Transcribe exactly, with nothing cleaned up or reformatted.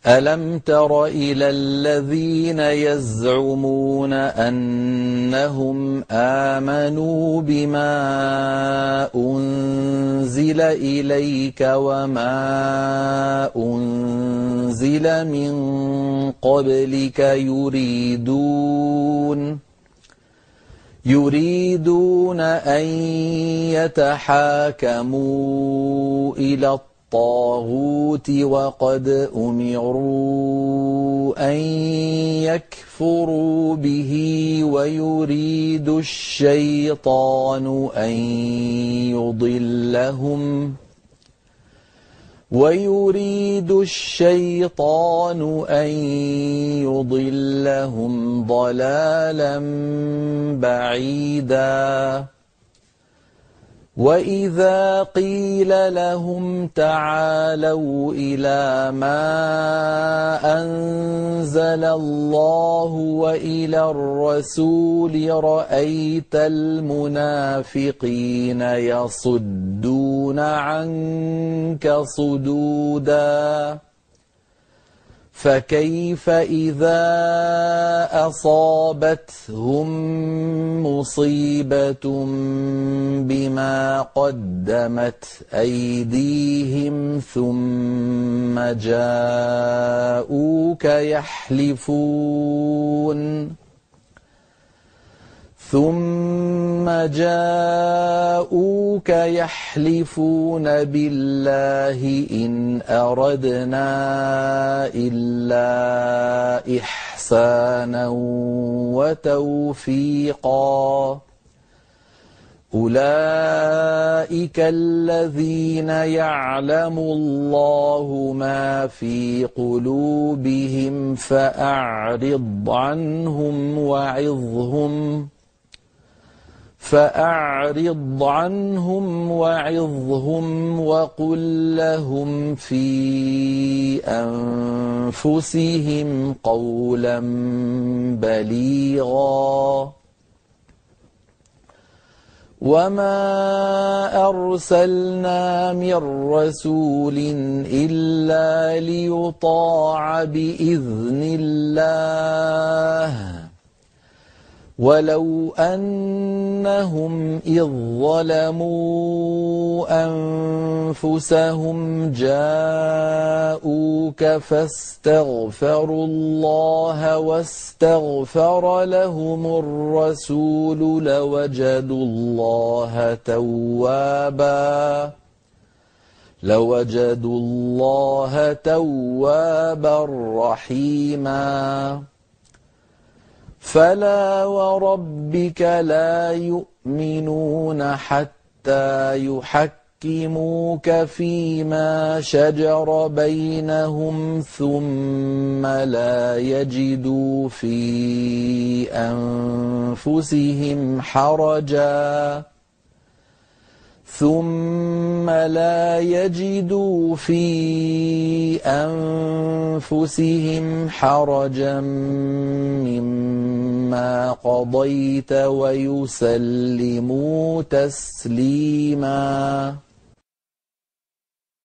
ألم تر إلى الذين يزعمون أنهم آمنوا بما أنزل إليك وما أنزل من قبلك يريدون يريدون أن يتحاكموا إلى الطاغوت وقد أمروا أن يكفروا به ويريد الشيطان أن يضلهم ويريد الشيطان أن يضلهم ضلالا بعيدا وإذا قيل لهم تعالوا إلى ما أنزل الله وإلى الرسول رأيت المنافقين يصدون عنك صدودا فكيف إذا أصابتهم مصيبة بما قدمت أيديهم ثم جاءوك يحلفون ثم جاءوك يحلفون بالله إن أردنا إلا إحسانا وتوفيقا أولئك الذين يعلم الله ما في قلوبهم فأعرض عنهم وعظهم فأعرض عنهم وعظهم وقل لهم في أنفسهم قولا بليغا وما أرسلنا من رسول إلا ليطاع بإذن الله ولو أنهم إذ ظلموا أنفسهم جاءوك فاستغفروا الله واستغفر لهم الرسول لوجدوا الله توابا لوجدوا الله توابا رحيما فلا وربك لا يؤمنون حتى يحكموك فيما شجر بينهم ثم لا يجدوا في أنفسهم حرجا ثم لا يجدوا في أنفسهم حرجا مما قضيت ويسلموا تسليما